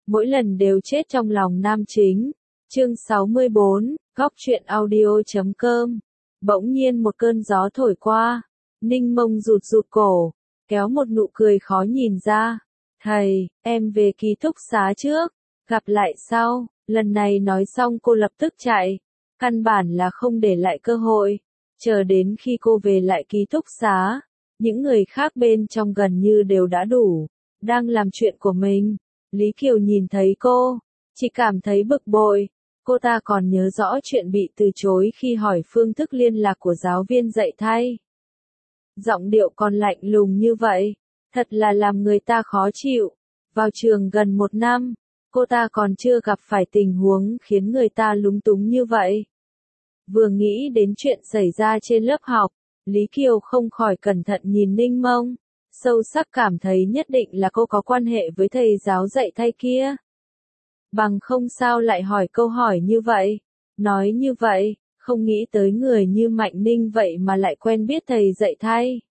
mỗi lần đều chết trong lòng nam chính. Chương 64, Góc truyện audio.com. Bỗng nhiên một cơn gió thổi qua, Ninh Mông rụt rụt cổ, kéo một nụ cười khó nhìn ra. Thầy, em về ký túc xá trước, gặp lại sau. Lần này nói xong cô lập tức chạy, căn bản là không để lại cơ hội. Chờ đến khi cô về lại ký túc xá, những người khác bên trong gần như đều đã đủ, đang làm chuyện của mình. Lý Kiều nhìn thấy cô, chỉ cảm thấy bực bội. Cô ta còn nhớ rõ chuyện bị từ chối khi hỏi phương thức liên lạc của giáo viên dạy thay. Giọng điệu còn lạnh lùng như vậy, thật là làm người ta khó chịu. Vào trường gần 1 năm, cô ta còn chưa gặp phải tình huống khiến người ta lúng túng như vậy. Vừa nghĩ đến chuyện xảy ra trên lớp học, Lý Kiều không khỏi cẩn thận nhìn Ninh Mông, sâu sắc cảm thấy nhất định là cô có quan hệ với thầy giáo dạy thay kia. Bằng không sao lại hỏi câu hỏi như vậy, nói như vậy, không nghĩ tới người như Mạnh Ninh vậy mà lại quen biết thầy dạy thay.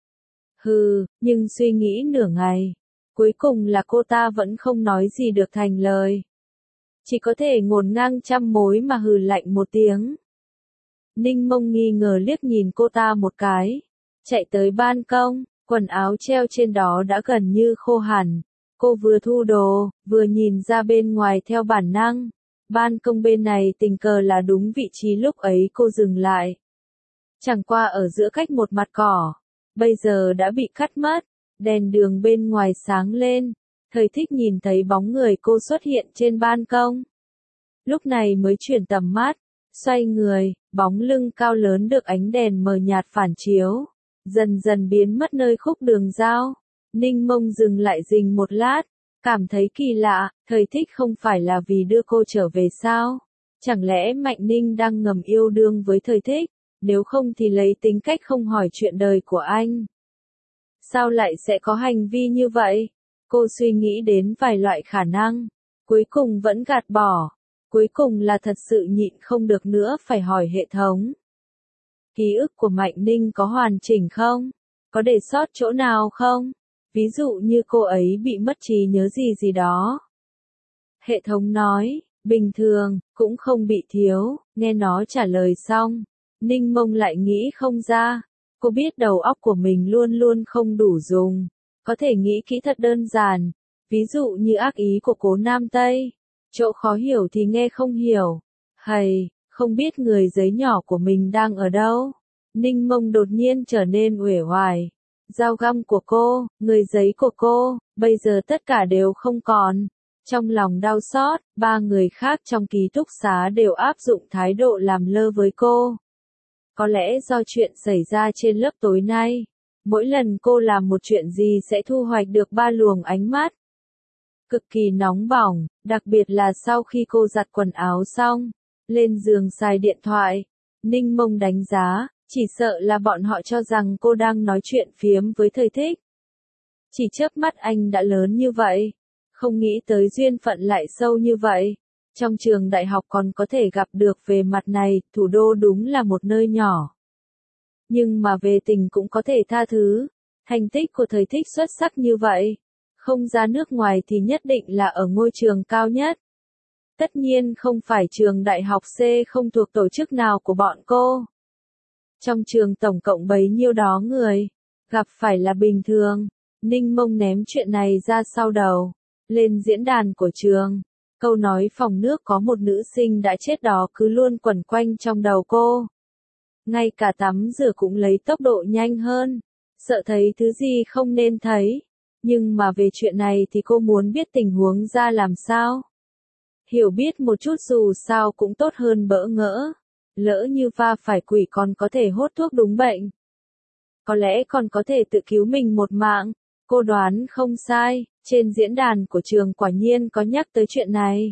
Hừ, nhưng suy nghĩ nửa ngày, cuối cùng là cô ta vẫn không nói gì được thành lời. Chỉ có thể ngổn ngang trăm mối mà hừ lạnh một tiếng. Ninh Mông nghi ngờ liếc nhìn cô ta một cái, chạy tới ban công, quần áo treo trên đó đã gần như khô hẳn. Cô vừa thu đồ, vừa nhìn ra bên ngoài theo bản năng. Ban công bên này tình cờ là đúng vị trí lúc ấy cô dừng lại. Chẳng qua ở giữa cách một mặt cỏ, bây giờ đã bị cắt mất, đèn đường bên ngoài sáng lên. Thời Thích nhìn thấy bóng người cô xuất hiện trên ban công. Lúc này mới chuyển tầm mắt, xoay người, bóng lưng cao lớn được ánh đèn mờ nhạt phản chiếu, dần dần biến mất nơi khúc đường giao. Ninh Mông dừng lại dình một lát, cảm thấy kỳ lạ, Thời Thích không phải là vì đưa cô trở về sao? Chẳng lẽ Mạnh Ninh đang ngầm yêu đương với Thời Thích, nếu không thì lấy tính cách không hỏi chuyện đời của anh. Sao lại sẽ có hành vi như vậy? Cô suy nghĩ đến vài loại khả năng, cuối cùng vẫn gạt bỏ, cuối cùng là thật sự nhịn không được nữa phải hỏi hệ thống. Ký ức của Mạnh Ninh có hoàn chỉnh không? Có để sót chỗ nào không? Ví dụ như cô ấy bị mất trí nhớ gì gì đó. Hệ thống nói, bình thường, cũng không bị thiếu. Nghe nó trả lời xong, Ninh Mông lại nghĩ không ra. Cô biết đầu óc của mình luôn luôn không đủ dùng, có thể nghĩ kỹ thật đơn giản, ví dụ như ác ý của Cố Nam Tây. Chỗ khó hiểu thì nghe không hiểu. Hầy, không biết người giấy nhỏ của mình đang ở đâu. Ninh Mông đột nhiên trở nên uể oải. Dao găm của cô, người giấy của cô, bây giờ tất cả đều không còn. Trong lòng đau xót, 3 người khác trong ký túc xá đều áp dụng thái độ làm lơ với cô. Có lẽ do chuyện xảy ra trên lớp tối nay, mỗi lần cô làm một chuyện gì sẽ thu hoạch được 3 luồng ánh mắt. Cực kỳ nóng bỏng, đặc biệt là sau khi cô giặt quần áo xong, lên giường xài điện thoại. Ninh Mông đánh giá, chỉ sợ là bọn họ cho rằng cô đang nói chuyện phiếm với Thời Thích. Chỉ chớp mắt anh đã lớn như vậy, không nghĩ tới duyên phận lại sâu như vậy. Trong trường đại học còn có thể gặp được về mặt này, thủ đô đúng là một nơi nhỏ. Nhưng mà về tình cũng có thể tha thứ, thành tích của Thời Thích xuất sắc như vậy. Không ra nước ngoài thì nhất định là ở ngôi trường cao nhất. Tất nhiên không phải trường đại học C không thuộc tổ chức nào của bọn cô. Trong trường tổng cộng bấy nhiêu đó người, gặp phải là bình thường. Ninh Mông ném chuyện này ra sau đầu, lên diễn đàn của trường. Câu nói phòng nước có một nữ sinh đã chết đó cứ luôn quẩn quanh trong đầu cô. Ngay cả tắm rửa cũng lấy tốc độ nhanh hơn, sợ thấy thứ gì không nên thấy. Nhưng mà về chuyện này thì cô muốn biết tình huống ra làm sao. Hiểu biết một chút dù sao cũng tốt hơn bỡ ngỡ. Lỡ như va phải quỷ còn có thể hốt thuốc đúng bệnh. Có lẽ còn có thể tự cứu mình một mạng. Cô đoán không sai, trên diễn đàn của trường quả nhiên có nhắc tới chuyện này.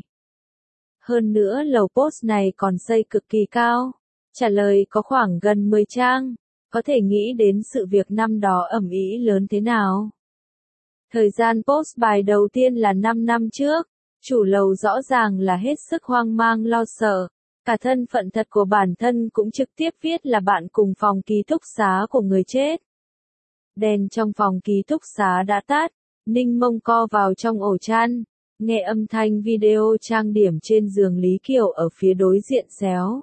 Hơn nữa lầu post này còn xây cực kỳ cao. Trả lời có khoảng gần 10 trang. Có thể nghĩ đến sự việc năm đó ầm ĩ lớn thế nào. Thời gian post bài đầu tiên là 5 năm trước. Chủ lầu rõ ràng là hết sức hoang mang lo sợ. Cả thân phận thật của bản thân cũng trực tiếp viết là bạn cùng phòng ký túc xá của người chết. Đèn trong phòng ký túc xá đã tắt, Ninh Mông co vào trong ổ chăn, Nghe âm thanh video trang điểm trên giường Lý Kiều ở phía đối diện xéo.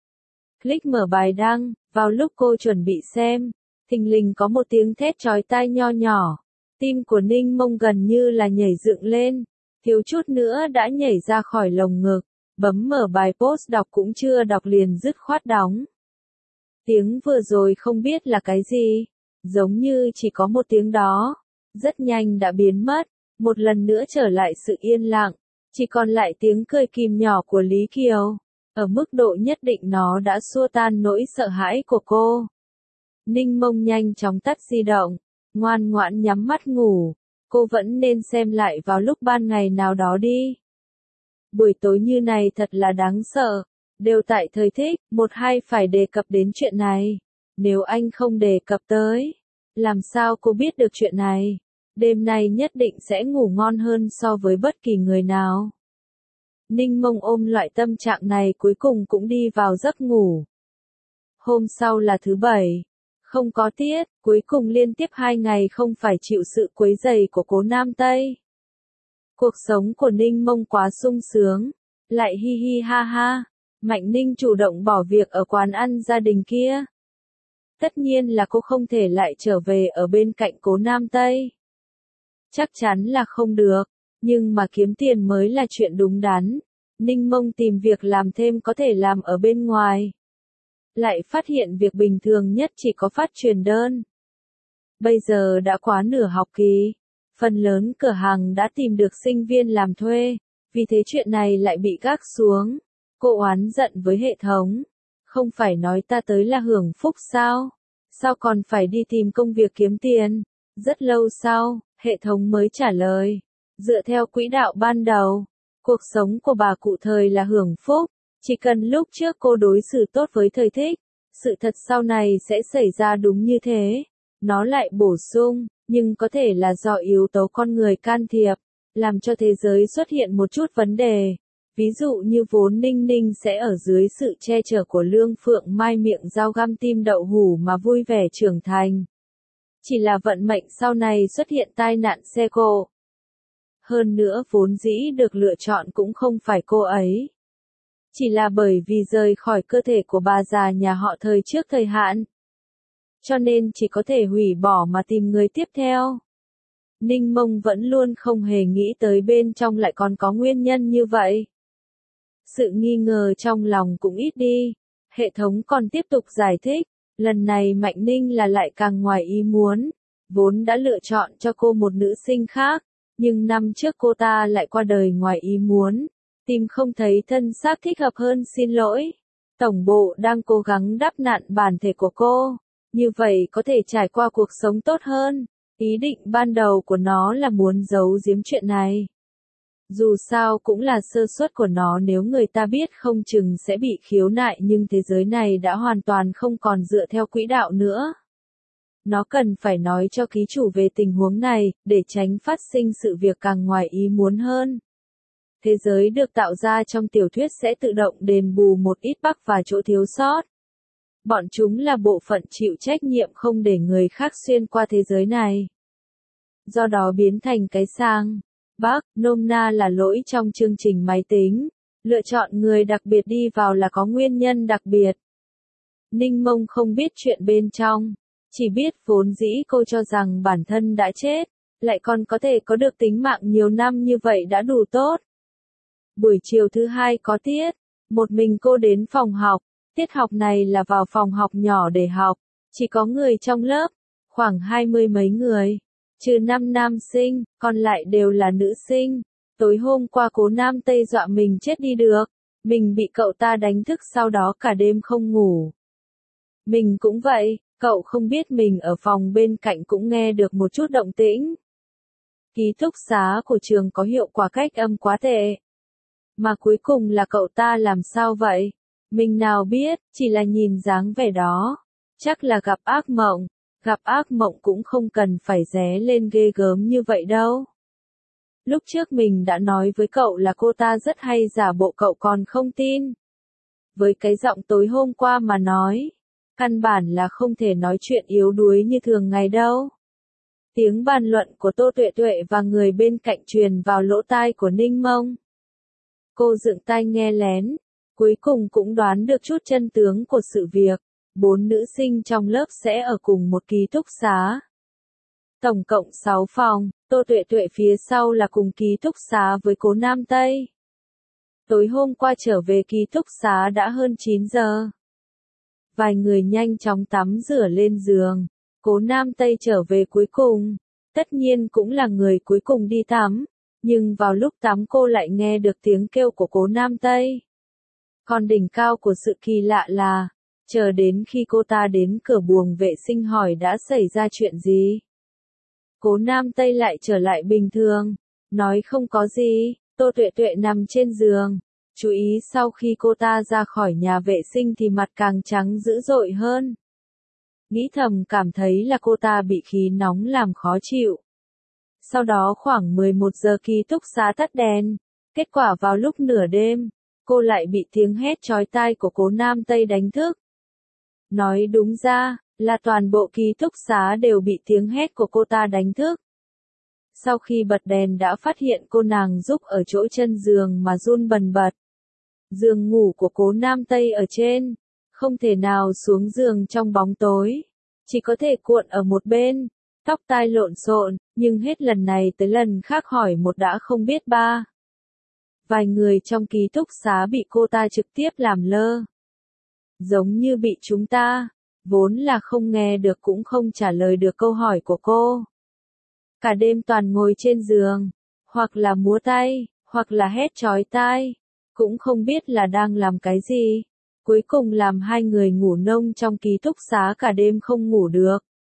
Click mở bài đăng, vào lúc cô chuẩn bị xem, thình lình có một tiếng thét chói tai nho nhỏ. Tim của Ninh Mông gần như là nhảy dựng lên, thiếu chút nữa đã nhảy ra khỏi lồng ngực, bấm mở bài post đọc cũng chưa đọc liền dứt khoát đóng. Tiếng vừa rồi không biết là cái gì, giống như chỉ có một tiếng đó, rất nhanh đã biến mất, một lần nữa trở lại sự yên lặng, chỉ còn lại tiếng cười kìm nhỏ của Lý Kiều, ở mức độ nhất định nó đã xua tan nỗi sợ hãi của cô. Ninh Mông nhanh chóng tắt di động, ngoan ngoãn nhắm mắt ngủ, cô vẫn nên xem lại vào lúc ban ngày nào đó đi. Buổi tối như này thật là đáng sợ, đều tại thời thích, một hai phải đề cập đến chuyện này. Nếu anh không đề cập tới, làm sao cô biết được chuyện này? Đêm nay nhất định sẽ ngủ ngon hơn so với bất kỳ người nào. Ninh Mông ôm loại tâm trạng này cuối cùng cũng đi vào giấc ngủ. Hôm sau là thứ Bảy, không có tiết, cuối cùng liên tiếp 2 ngày không phải chịu sự quấy rầy của cố Nam Tây. Cuộc sống của Ninh Mông quá sung sướng, lại hi hi ha ha. Mạnh Ninh chủ động bỏ việc ở quán ăn gia đình kia. Tất nhiên là cô không thể lại trở về ở bên cạnh cố Nam Tây. Chắc chắn là không được, nhưng mà kiếm tiền mới là chuyện đúng đắn. Ninh Mông tìm việc làm thêm có thể làm ở bên ngoài. Lại phát hiện việc bình thường nhất chỉ có phát truyền đơn. Bây giờ đã quá nửa học kỳ, phần lớn cửa hàng đã tìm được sinh viên làm thuê, vì thế chuyện này lại bị gác xuống. Cô oán giận với hệ thống. Không phải nói ta tới là hưởng phúc sao? Sao còn phải đi tìm công việc kiếm tiền? Rất lâu sau, hệ thống mới trả lời. Dựa theo quỹ đạo ban đầu, cuộc sống của bà cụ Thời là hưởng phúc. Chỉ cần lúc trước cô đối xử tốt với Thời thích, sự thật sau này sẽ xảy ra đúng như thế. Nó lại bổ sung, nhưng có thể là do yếu tố con người can thiệp, làm cho thế giới xuất hiện một chút vấn đề. Ví dụ như vốn Ninh Ninh sẽ ở dưới sự che chở của Lương Phượng Mai miệng dao găm tim đậu hủ mà vui vẻ trưởng thành. Chỉ là vận mệnh sau này xuất hiện tai nạn xe cộ. Hơn nữa vốn dĩ được lựa chọn cũng không phải cô ấy. Chỉ là bởi vì rời khỏi cơ thể của bà già nhà họ Thời trước thời hạn. Cho nên chỉ có thể hủy bỏ mà tìm người tiếp theo. Ninh Mông vẫn luôn không hề nghĩ tới bên trong lại còn có nguyên nhân như vậy. Sự nghi ngờ trong lòng cũng ít đi. Hệ thống còn tiếp tục giải thích. Lần này Mạnh Ninh là lại càng ngoài ý muốn. Vốn đã lựa chọn cho cô một nữ sinh khác. Nhưng năm trước cô ta lại qua đời ngoài ý muốn. Tìm không thấy thân xác thích hợp hơn xin lỗi. Tổng bộ đang cố gắng đắp nạn bản thể của cô. Như vậy có thể trải qua cuộc sống tốt hơn. Ý định ban đầu của nó là muốn giấu giếm chuyện này. Dù sao cũng là sơ suất của nó, nếu người ta biết không chừng sẽ bị khiếu nại, nhưng thế giới này đã hoàn toàn không còn dựa theo quỹ đạo nữa. Nó cần phải nói cho ký chủ về tình huống này, để tránh phát sinh sự việc càng ngoài ý muốn hơn. Thế giới được tạo ra trong tiểu thuyết sẽ tự động đền bù một ít bug và chỗ thiếu sót. Bọn chúng là bộ phận chịu trách nhiệm không để người khác xuyên qua thế giới này. Do đó biến thành cái sang bug, nôm na là lỗi trong chương trình máy tính. Lựa chọn người đặc biệt đi vào là có nguyên nhân đặc biệt. Ninh Mông không biết chuyện bên trong. Chỉ biết vốn dĩ cô cho rằng bản thân đã chết, lại còn có thể có được tính mạng nhiều năm như vậy đã đủ tốt. Buổi chiều thứ Hai có tiết, một mình cô đến phòng học. Tiết học này là vào phòng học nhỏ để học, chỉ có người trong lớp, khoảng 20 mấy người, trừ 5 nam sinh, còn lại đều là nữ sinh. Tối hôm qua cố Nam Tây dọa mình chết đi được, mình bị cậu ta đánh thức sau đó cả đêm không ngủ. Mình cũng vậy, cậu không biết mình ở phòng bên cạnh cũng nghe được một chút động tĩnh. Ký túc xá của trường có hiệu quả cách âm quá tệ. Mà cuối cùng là cậu ta làm sao vậy? Mình nào biết, chỉ là nhìn dáng vẻ đó. Chắc là gặp ác mộng cũng không cần phải ré lên ghê gớm như vậy đâu. Lúc trước mình đã nói với cậu là cô ta rất hay giả bộ, cậu còn không tin. Với cái giọng tối hôm qua mà nói, căn bản là không thể nói chuyện yếu đuối như thường ngày đâu. Tiếng bàn luận của Tô Tuệ Tuệ và người bên cạnh truyền vào lỗ tai của Ninh Mông. Cô dựng tai nghe lén, cuối cùng cũng đoán được chút chân tướng của sự việc. 4 nữ sinh trong lớp sẽ ở cùng một ký túc xá. Tổng cộng 6 phòng, Tô Tuệ Tuệ phía sau là cùng ký túc xá với Cố Nam Tây. Tối hôm qua trở về ký túc xá đã hơn 9 giờ. Vài người nhanh chóng tắm rửa lên giường. Cố Nam Tây trở về cuối cùng. Tất nhiên cũng là người cuối cùng đi tắm. Nhưng vào lúc tắm cô lại nghe được tiếng kêu của Cố Nam Tây. Còn đỉnh cao của sự kỳ lạ là, chờ đến khi cô ta đến cửa buồng vệ sinh hỏi đã xảy ra chuyện gì. Cố Nam Tây lại trở lại bình thường, nói không có gì. Tô Tuệ Tuệ nằm trên giường, chú ý sau khi cô ta ra khỏi nhà vệ sinh thì mặt càng trắng dữ dội hơn. Nghĩ thầm cảm thấy là cô ta bị khí nóng làm khó chịu. Sau đó khoảng 11 giờ ký túc xá tắt đèn, kết quả vào lúc nửa đêm, cô lại bị tiếng hét chói tai của Cố Nam Tây đánh thức. Nói đúng ra, là toàn bộ ký túc xá đều bị tiếng hét của cô ta đánh thức. Sau khi bật đèn đã phát hiện cô nàng giúp ở chỗ chân giường mà run bần bật. Giường ngủ của Cố Nam Tây ở trên, không thể nào xuống giường trong bóng tối, chỉ có thể cuộn ở một bên, tóc tai lộn xộn, nhưng hết lần này tới lần khác hỏi một đã không biết ba. Vài người trong ký túc xá bị cô ta trực tiếp làm lơ. Giống như bị chúng ta, vốn là không nghe được cũng không trả lời được câu hỏi của cô. Cả đêm toàn ngồi trên giường, hoặc là múa tay, hoặc là hét chói tai, cũng không biết là đang làm cái gì. Cuối cùng làm hai người ngủ nông trong ký túc xá cả đêm không ngủ được.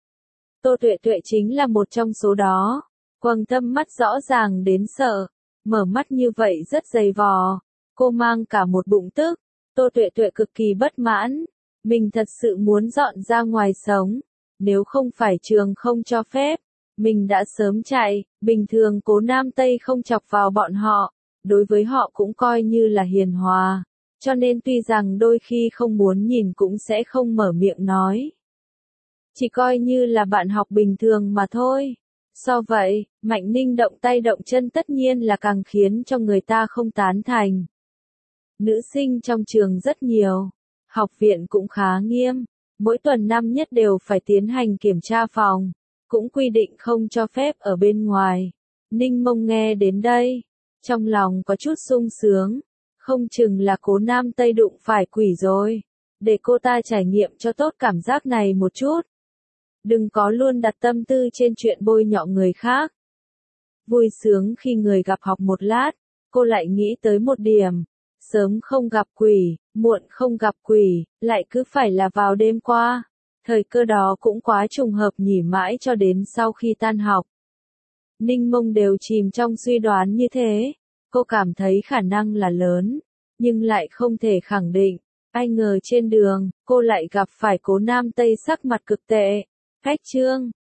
Tô Tuệ Tuệ chính là một trong số đó. Quầng thâm mắt rõ ràng đến sợ, mở mắt như vậy rất dày vò. Cô mang cả một bụng tức. Tô Tuệ Tuệ cực kỳ bất mãn. Mình thật sự muốn dọn ra ngoài sống. Nếu không phải trường không cho phép, mình đã sớm chạy. Bình thường Cố Nam Tây không chọc vào bọn họ. Đối với họ cũng coi như là hiền hòa. Cho nên tuy rằng đôi khi không muốn nhìn cũng sẽ không mở miệng nói. Chỉ coi như là bạn học bình thường mà thôi. Do vậy, Mạnh Ninh động tay động chân tất nhiên là càng khiến cho người ta không tán thành. Nữ sinh trong trường rất nhiều. Học viện cũng khá nghiêm. Mỗi tuần năm nhất đều phải tiến hành kiểm tra phòng. Cũng quy định không cho phép ở bên ngoài. Ninh Mông nghe đến đây. Trong lòng có chút sung sướng. Không chừng là Cố Nam Tây đụng phải quỷ rồi. Để cô ta trải nghiệm cho tốt cảm giác này một chút. Đừng có luôn đặt tâm tư trên chuyện bôi nhọ người khác. Vui sướng khi người gặp học một lát, cô lại nghĩ tới một điểm. Sớm không gặp quỷ, muộn không gặp quỷ, lại cứ phải là vào đêm qua. Thời cơ đó cũng quá trùng hợp nhỉ, mãi cho đến sau khi tan học. Ninh Mông đều chìm trong suy đoán như thế. Cô cảm thấy khả năng là lớn, nhưng lại không thể khẳng định. Ai ngờ trên đường, cô lại gặp phải Cố Nam Tây sắc mặt cực tệ. Khách trương,